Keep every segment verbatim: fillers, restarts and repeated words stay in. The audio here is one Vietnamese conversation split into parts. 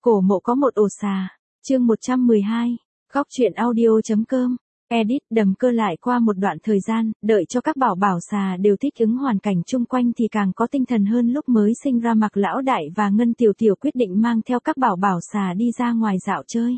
Cổ mộ có một ổ xà. Chương một trăm mười hai. Góc truyện audio.com. Edit. Đầm Cơ lại qua một đoạn thời gian, đợi cho các bảo bảo xà đều thích ứng hoàn cảnh chung quanh thì càng có tinh thần hơn lúc mới sinh ra. Mặc Lão Đại và Ngân Tiểu Tiểu quyết định mang theo các bảo bảo xà đi ra ngoài dạo chơi.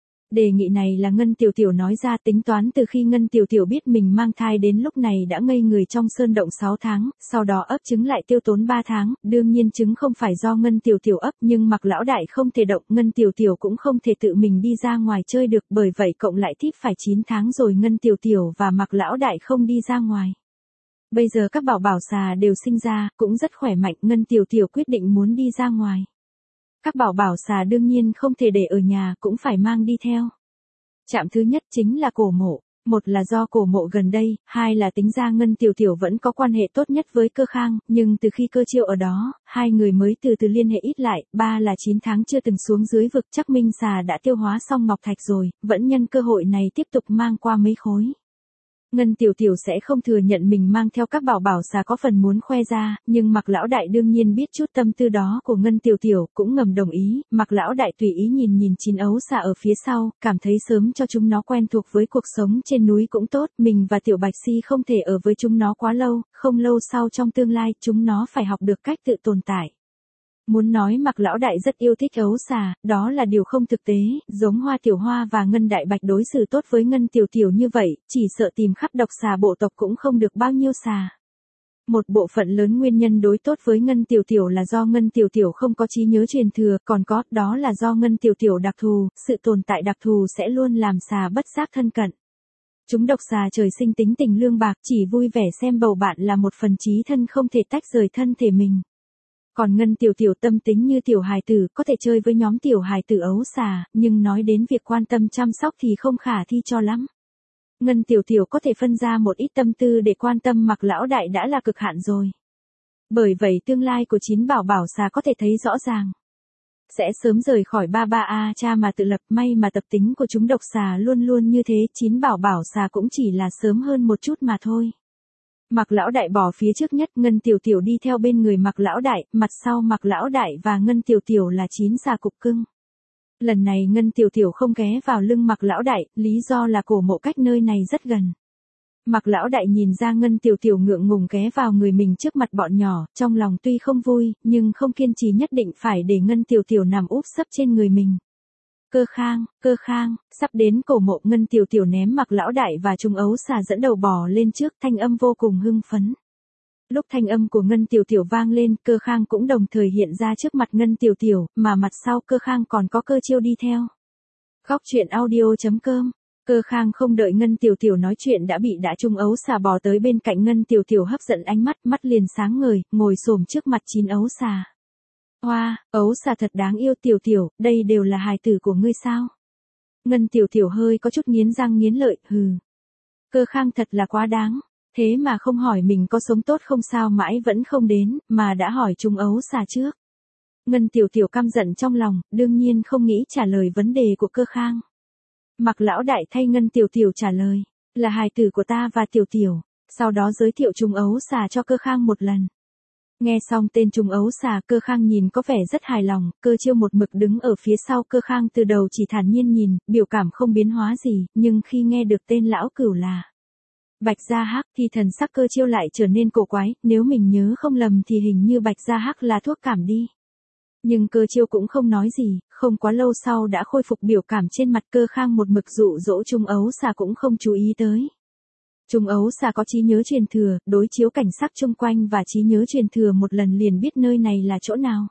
Đề nghị này là Ngân Tiểu Tiểu nói ra, tính toán từ khi Ngân Tiểu Tiểu biết mình mang thai đến lúc này đã ngây người trong sơn động sáu tháng, sau đó ấp trứng lại tiêu tốn ba tháng, đương nhiên trứng không phải do Ngân Tiểu Tiểu ấp, nhưng Mặc Lão Đại không thể động, Ngân Tiểu Tiểu cũng không thể tự mình đi ra ngoài chơi được, bởi vậy cộng lại tiếp phải chín tháng rồi Ngân Tiểu Tiểu và Mặc Lão Đại không đi ra ngoài. Bây giờ các bảo bảo xà đều sinh ra, cũng rất khỏe mạnh, Ngân Tiểu Tiểu quyết định muốn đi ra ngoài. Các bảo bảo xà đương nhiên không thể để ở nhà, cũng phải mang đi theo. Trạm thứ nhất chính là cổ mộ. Một là do cổ mộ gần đây, hai là tính ra Ngân Tiểu Tiểu vẫn có quan hệ tốt nhất với Cơ Khang, nhưng từ khi Cơ Chiêu ở đó, hai người mới từ từ liên hệ ít lại. Ba là chín tháng chưa từng xuống dưới vực, chắc Minh xà đã tiêu hóa xong ngọc thạch rồi, vẫn nhân cơ hội này tiếp tục mang qua mấy khối. Ngân Tiểu Tiểu sẽ không thừa nhận mình mang theo các bảo bảo xà có phần muốn khoe ra, nhưng Mặc Lão Đại đương nhiên biết chút tâm tư đó của Ngân Tiểu Tiểu, cũng ngầm đồng ý. Mặc Lão Đại tùy ý nhìn nhìn chín ấu xà ở phía sau, cảm thấy sớm cho chúng nó quen thuộc với cuộc sống trên núi cũng tốt, mình và Tiểu Bạch Si không thể ở với chúng nó quá lâu, không lâu sau trong tương lai chúng nó phải học được cách tự tồn tại. Muốn nói Mặc Lão Đại rất yêu thích ấu xà, đó là điều không thực tế, giống Hoa Tiểu Hoa và Ngân Đại Bạch đối xử tốt với Ngân Tiểu Tiểu như vậy, chỉ sợ tìm khắp độc xà bộ tộc cũng không được bao nhiêu xà. Một bộ phận lớn nguyên nhân đối tốt với Ngân Tiểu Tiểu là do Ngân Tiểu Tiểu không có trí nhớ truyền thừa, còn có, đó là do Ngân Tiểu Tiểu đặc thù, sự tồn tại đặc thù sẽ luôn làm xà bất giác thân cận. Chúng độc xà trời sinh tính tình lương bạc, chỉ vui vẻ xem bầu bạn là một phần chí thân không thể tách rời thân thể mình. Còn Ngân Tiểu Tiểu tâm tính như tiểu hài tử, có thể chơi với nhóm tiểu hài tử ấu xà, nhưng nói đến việc quan tâm chăm sóc thì không khả thi cho lắm. Ngân Tiểu Tiểu có thể phân ra một ít tâm tư để quan tâm Mặc Lão Đại đã là cực hạn rồi. Bởi vậy tương lai của chín bảo bảo xà có thể thấy rõ ràng. Sẽ sớm rời khỏi ba ba a cha mà tự lập, may mà tập tính của chúng độc xà luôn luôn như thế, chín bảo bảo xà cũng chỉ là sớm hơn một chút mà thôi. Mặc Lão Đại bỏ phía trước nhất, Ngân Tiểu Tiểu đi theo bên người Mặc Lão Đại, mặt sau Mặc Lão Đại và Ngân Tiểu Tiểu là chín xà cục cưng. Lần này Ngân Tiểu Tiểu không ghé vào lưng Mặc Lão Đại, lý do là cổ mộ cách nơi này rất gần. Mặc Lão Đại nhìn ra Ngân Tiểu Tiểu ngượng ngùng ghé vào người mình trước mặt bọn nhỏ, trong lòng tuy không vui, nhưng không kiên trì nhất định phải để Ngân Tiểu Tiểu nằm úp sấp trên người mình. Cơ Khang, Cơ Khang, sắp đến cổ mộ, Ngân Tiểu Tiểu ném Mặc Lão Đại và chúng ấu xà dẫn đầu bò lên trước, thanh âm vô cùng hưng phấn. Lúc thanh âm của Ngân Tiểu Tiểu vang lên, Cơ Khang cũng đồng thời hiện ra trước mặt Ngân Tiểu Tiểu, mà mặt sau Cơ Khang còn có Cơ Chiêu đi theo. Góc truyện audio.com. Cơ Khang không đợi Ngân Tiểu Tiểu nói chuyện đã bị đã trung ấu xà bò tới bên cạnh Ngân Tiểu Tiểu hấp dẫn ánh mắt, mắt liền sáng ngời, ngồi xổm trước mặt chín ấu xà. Hoa, ấu xà thật đáng yêu. Tiểu Tiểu, đây đều là hài tử của ngươi sao? Ngân Tiểu Tiểu hơi có chút nghiến răng nghiến lợi, hừ. Cơ Khang thật là quá đáng, thế mà không hỏi mình có sống tốt không sao mãi vẫn không đến, mà đã hỏi chúng ấu xà trước. Ngân Tiểu Tiểu căm giận trong lòng, đương nhiên không nghĩ trả lời vấn đề của Cơ Khang. Mặc Lão Đại thay Ngân Tiểu Tiểu trả lời, là hài tử của ta và Tiểu Tiểu, sau đó giới thiệu chúng ấu xà cho Cơ Khang một lần. Nghe xong tên chúng ấu xà, Cơ Khang nhìn có vẻ rất hài lòng, Cơ Chiêu một mực đứng ở phía sau Cơ Khang từ đầu chỉ thản nhiên nhìn, biểu cảm không biến hóa gì, nhưng khi nghe được tên lão cửu là Bạch Gia Hắc thì thần sắc Cơ Chiêu lại trở nên cổ quái, nếu mình nhớ không lầm thì hình như Bạch Gia Hắc là thuốc cảm đi. Nhưng Cơ Chiêu cũng không nói gì, không quá lâu sau đã khôi phục biểu cảm trên mặt. Cơ Khang một mực dụ dỗ chúng ấu xà cũng không chú ý tới. Chúng ấu xà có trí nhớ truyền thừa, đối chiếu cảnh sắc chung quanh và trí nhớ truyền thừa một lần liền biết nơi này là chỗ nào.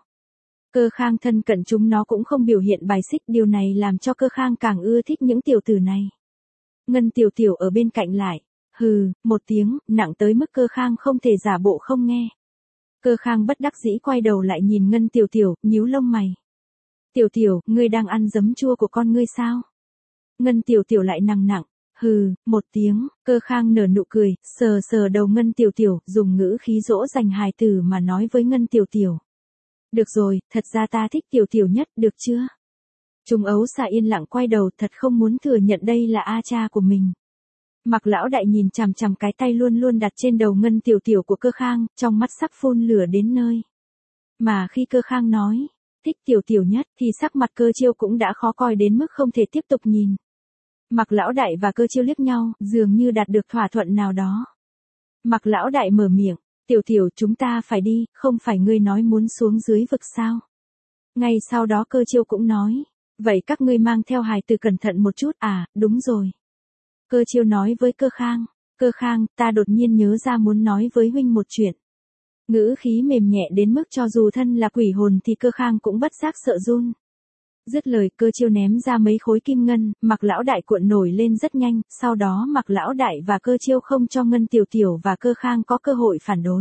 Cơ Khang thân cận chúng nó cũng không biểu hiện bài xích, điều này làm cho Cơ Khang càng ưa thích những tiểu tử này. Ngân Tiểu Tiểu ở bên cạnh lại, hừ, một tiếng, nặng tới mức Cơ Khang không thể giả bộ không nghe. Cơ Khang bất đắc dĩ quay đầu lại nhìn Ngân Tiểu Tiểu, nhíu lông mày. Tiểu Tiểu, ngươi đang ăn giấm chua của con ngươi sao? Ngân Tiểu Tiểu lại nằng nặng, hừ, một tiếng. Cơ Khang nở nụ cười, sờ sờ đầu Ngân Tiểu Tiểu, dùng ngữ khí dỗ dành hài tử mà nói với Ngân Tiểu Tiểu. Được rồi, thật ra ta thích Tiểu Tiểu nhất, được chưa? Chúng ấu xà yên lặng quay đầu, thật không muốn thừa nhận đây là a cha của mình. Mặc Lão Đại nhìn chằm chằm cái tay luôn luôn đặt trên đầu Ngân Tiểu Tiểu của Cơ Khang, trong mắt sắp phun lửa đến nơi. Mà khi Cơ Khang nói, thích Tiểu Tiểu nhất, thì sắc mặt Cơ Chiêu cũng đã khó coi đến mức không thể tiếp tục nhìn. Mạc Lão Đại và Cơ Chiêu liếc nhau, dường như đạt được thỏa thuận nào đó. Mạc Lão Đại mở miệng, Tiểu Tiểu chúng ta phải đi, không phải ngươi nói muốn xuống dưới vực sao? Ngay sau đó Cơ Chiêu cũng nói, vậy các ngươi mang theo hài tử cẩn thận một chút, à, đúng rồi. Cơ Chiêu nói với Cơ Khang, Cơ Khang, ta đột nhiên nhớ ra muốn nói với huynh một chuyện. Ngữ khí mềm nhẹ đến mức cho dù thân là quỷ hồn thì Cơ Khang cũng bất giác sợ run. Dứt lời, Cơ Chiêu ném ra mấy khối kim ngân, Mạc Lão Đại cuộn nổi lên rất nhanh, sau đó Mạc Lão Đại và Cơ Chiêu không cho Ngân Tiểu Tiểu và Cơ Khang có cơ hội phản đối.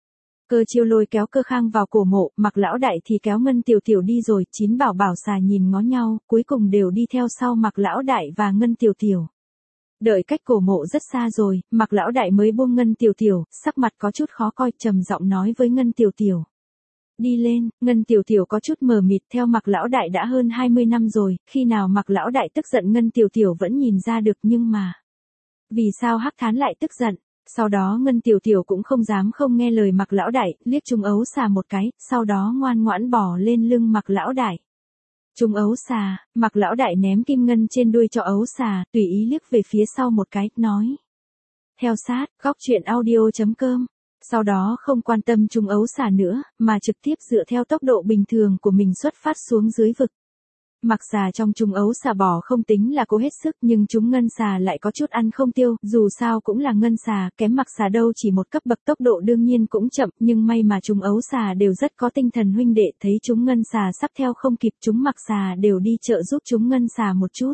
Cơ Chiêu lôi kéo Cơ Khang vào cổ mộ, Mạc Lão Đại thì kéo Ngân Tiểu Tiểu đi rồi, chín bảo bảo xà nhìn ngó nhau, cuối cùng đều đi theo sau Mạc Lão Đại và Ngân Tiểu Tiểu. Đợi cách cổ mộ rất xa rồi, Mạc Lão Đại mới buông Ngân Tiểu Tiểu, sắc mặt có chút khó coi, trầm giọng nói với Ngân Tiểu Tiểu. Đi lên, Ngân Tiểu Tiểu có chút mờ mịt, theo Mạc Lão Đại đã hơn hai mươi năm rồi, khi nào Mạc Lão Đại tức giận Ngân Tiểu Tiểu vẫn nhìn ra được nhưng mà. Vì sao Hắc Thán lại tức giận? Sau đó Ngân Tiểu Tiểu cũng không dám không nghe lời Mạc Lão Đại, liếc Trung Ấu Xà một cái, sau đó ngoan ngoãn bò lên lưng Mạc Lão Đại. Trung Ấu Xà, Mạc Lão Đại ném kim ngân trên đuôi cho Ấu Xà, tùy ý liếc về phía sau một cái, nói. Theo sát, góc truyện audio chấm com. Sau đó không quan tâm Trung Ấu Xà nữa, mà trực tiếp dựa theo tốc độ bình thường của mình xuất phát xuống dưới vực. Mặc xà trong Trung Ấu Xà bò không tính là cố hết sức, nhưng chúng ngân xà lại có chút ăn không tiêu, dù sao cũng là ngân xà, kém mặc xà đâu, chỉ một cấp bậc, tốc độ đương nhiên cũng chậm, nhưng may mà Trung Ấu Xà đều rất có tinh thần huynh đệ, thấy chúng ngân xà sắp theo không kịp, chúng mặc xà đều đi trợ giúp chúng ngân xà một chút.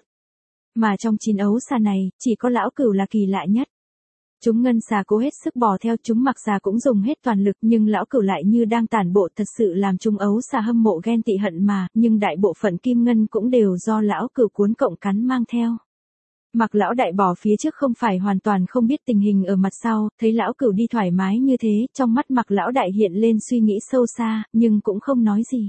Mà trong chín ấu xà này, chỉ có lão cửu là kỳ lạ nhất. Chúng ngân xà cố hết sức bò theo, chúng mặc xà cũng dùng hết toàn lực, nhưng lão cửu lại như đang tản bộ, thật sự làm chúng ấu xà hâm mộ ghen tị hận mà, nhưng đại bộ phận kim ngân cũng đều do lão cửu cuốn cộng cắn mang theo. Mặc Lão Đại bò phía trước không phải hoàn toàn không biết tình hình ở mặt sau, thấy lão cửu đi thoải mái như thế, trong mắt Mặc Lão Đại hiện lên suy nghĩ sâu xa, nhưng cũng không nói gì.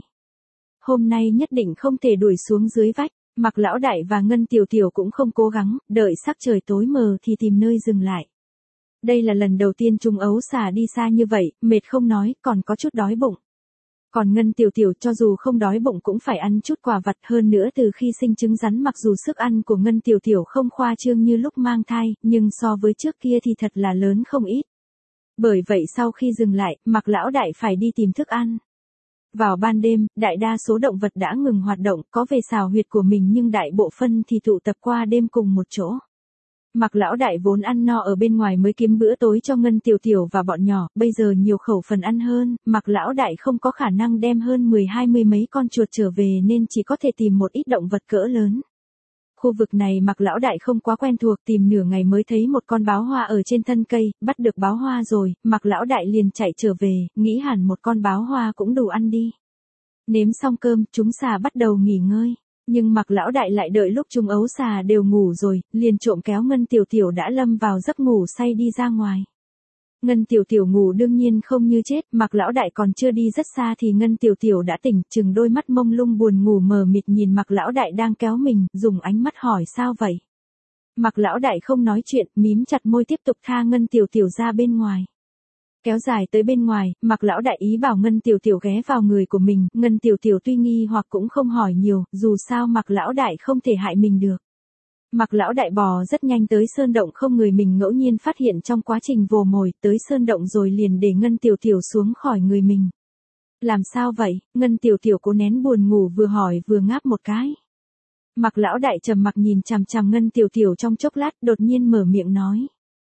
Hôm nay nhất định không thể đuổi xuống dưới vách. Mặc Lão Đại và Ngân Tiểu Tiểu cũng không cố gắng, đợi sắc trời tối mờ thì tìm nơi dừng lại. Đây là lần đầu tiên chúng ấu xà đi xa như vậy, mệt không nói, còn có chút đói bụng. Còn Ngân Tiểu Tiểu cho dù không đói bụng cũng phải ăn chút quà vặt, hơn nữa từ khi sinh trứng rắn mặc dù sức ăn của Ngân Tiểu Tiểu không khoa trương như lúc mang thai, nhưng so với trước kia thì thật là lớn không ít. Bởi vậy sau khi dừng lại, Mặc Lão Đại phải đi tìm thức ăn. Vào ban đêm, đại đa số động vật đã ngừng hoạt động, có về xào huyệt của mình nhưng đại bộ phân thì tụ tập qua đêm cùng một chỗ. Mặc Lão Đại vốn ăn no ở bên ngoài mới kiếm bữa tối cho Ngân Tiểu Tiểu và bọn nhỏ, bây giờ nhiều khẩu phần ăn hơn, Mặc Lão Đại không có khả năng đem hơn mười hai mươi mấy con chuột trở về nên chỉ có thể tìm một ít động vật cỡ lớn. Khu vực này Mặc Lão Đại không quá quen thuộc, tìm nửa ngày mới thấy một con báo hoa ở trên thân cây, bắt được báo hoa rồi, Mặc Lão Đại liền chạy trở về, nghĩ hẳn một con báo hoa cũng đủ ăn đi. Nếm xong cơm, chúng xà bắt đầu nghỉ ngơi. Nhưng Mặc Lão Đại lại đợi lúc chúng ấu xà đều ngủ rồi, liền trộm kéo Ngân Tiểu Tiểu đã lâm vào giấc ngủ say đi ra ngoài. Ngân Tiểu Tiểu ngủ đương nhiên không như chết, Mặc Lão Đại còn chưa đi rất xa thì Ngân Tiểu Tiểu đã tỉnh, chừng đôi mắt mông lung buồn ngủ mờ mịt nhìn Mặc Lão Đại đang kéo mình, dùng ánh mắt hỏi sao vậy. Mặc Lão Đại không nói chuyện, mím chặt môi tiếp tục tha Ngân Tiểu Tiểu ra bên ngoài. Kéo dài tới bên ngoài, Mặc Lão Đại ý bảo Ngân Tiểu Tiểu ghé vào người của mình, Ngân Tiểu Tiểu tuy nghi hoặc cũng không hỏi nhiều, dù sao Mặc Lão Đại không thể hại mình được. Mặc Lão Đại bò rất nhanh tới sơn động không người mình ngẫu nhiên phát hiện trong quá trình vồ mồi, tới sơn động rồi liền để Ngân Tiểu Tiểu xuống khỏi người mình. Làm sao vậy? Ngân Tiểu Tiểu cố nén buồn ngủ vừa hỏi vừa ngáp một cái. Mặc Lão Đại trầm mặc nhìn chằm chằm Ngân Tiểu Tiểu trong chốc lát, đột nhiên mở miệng nói.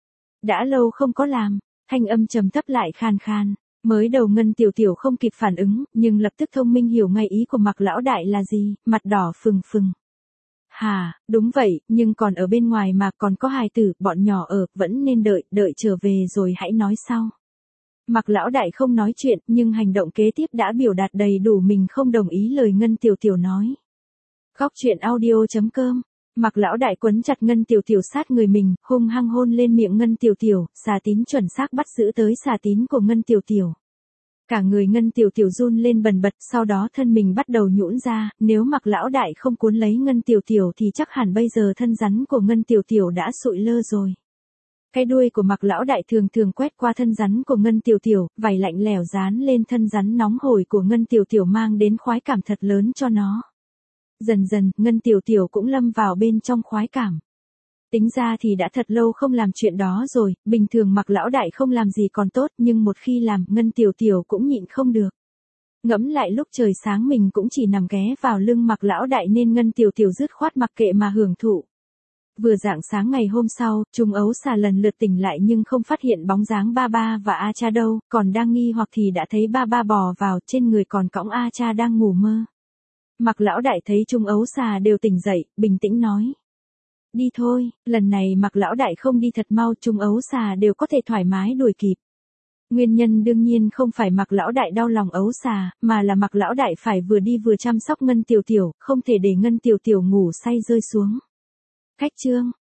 Đã lâu không có làm. Thanh âm trầm thấp lại khan khan, mới đầu Ngân Tiểu Tiểu không kịp phản ứng, nhưng lập tức thông minh hiểu ngay ý của Mặc Lão Đại là gì, mặt đỏ phừng phừng. Hà, đúng vậy, nhưng còn ở bên ngoài mà còn có hài tử, bọn nhỏ ở, vẫn nên đợi, đợi trở về rồi hãy nói sau. Mặc Lão Đại không nói chuyện, nhưng hành động kế tiếp đã biểu đạt đầy đủ mình không đồng ý lời Ngân Tiểu Tiểu nói. Góc truyện audio chấm com. Mặc Lão Đại quấn chặt Ngân Tiểu Tiểu sát người mình, hung hăng hôn lên miệng Ngân Tiểu Tiểu, xà tín chuẩn xác bắt giữ tới xà tín của Ngân Tiểu Tiểu. Cả người Ngân Tiểu Tiểu run lên bần bật, sau đó thân mình bắt đầu nhũn ra, nếu Mặc Lão Đại không cuốn lấy Ngân Tiểu Tiểu thì chắc hẳn bây giờ thân rắn của Ngân Tiểu Tiểu đã sụi lơ rồi. Cái đuôi của Mạc lão đại thường thường quét qua thân rắn của Ngân Tiểu Tiểu, vảy lạnh lẽo dán lên thân rắn nóng hổi của Ngân Tiểu Tiểu mang đến khoái cảm thật lớn cho nó. Dần dần, Ngân Tiểu Tiểu cũng lâm vào bên trong khoái cảm. Tính ra thì đã thật lâu không làm chuyện đó rồi, bình thường Mạc lão đại không làm gì còn tốt, nhưng một khi làm, Ngân Tiểu Tiểu cũng nhịn không được. Ngẫm lại lúc trời sáng mình cũng chỉ nằm ghé vào lưng Mạc lão đại nên Ngân Tiểu Tiểu dứt khoát mặc kệ mà hưởng thụ. Vừa rạng sáng ngày hôm sau, Trung ấu xà lần lượt tỉnh lại nhưng không phát hiện bóng dáng ba ba và A Cha đâu, còn đang nghi hoặc thì đã thấy ba ba bò vào, trên người còn cõng A Cha đang ngủ mơ. Mạc lão đại thấy Trung ấu xà đều tỉnh dậy, bình tĩnh nói. Đi thôi, lần này Mạc lão đại không đi thật mau, Trung ấu xà đều có thể thoải mái đuổi kịp. Nguyên nhân đương nhiên không phải Mạc lão đại đau lòng ấu xà, mà là Mạc lão đại phải vừa đi vừa chăm sóc Ngân Tiểu Tiểu, không thể để Ngân Tiểu Tiểu ngủ say rơi xuống. Khách trương,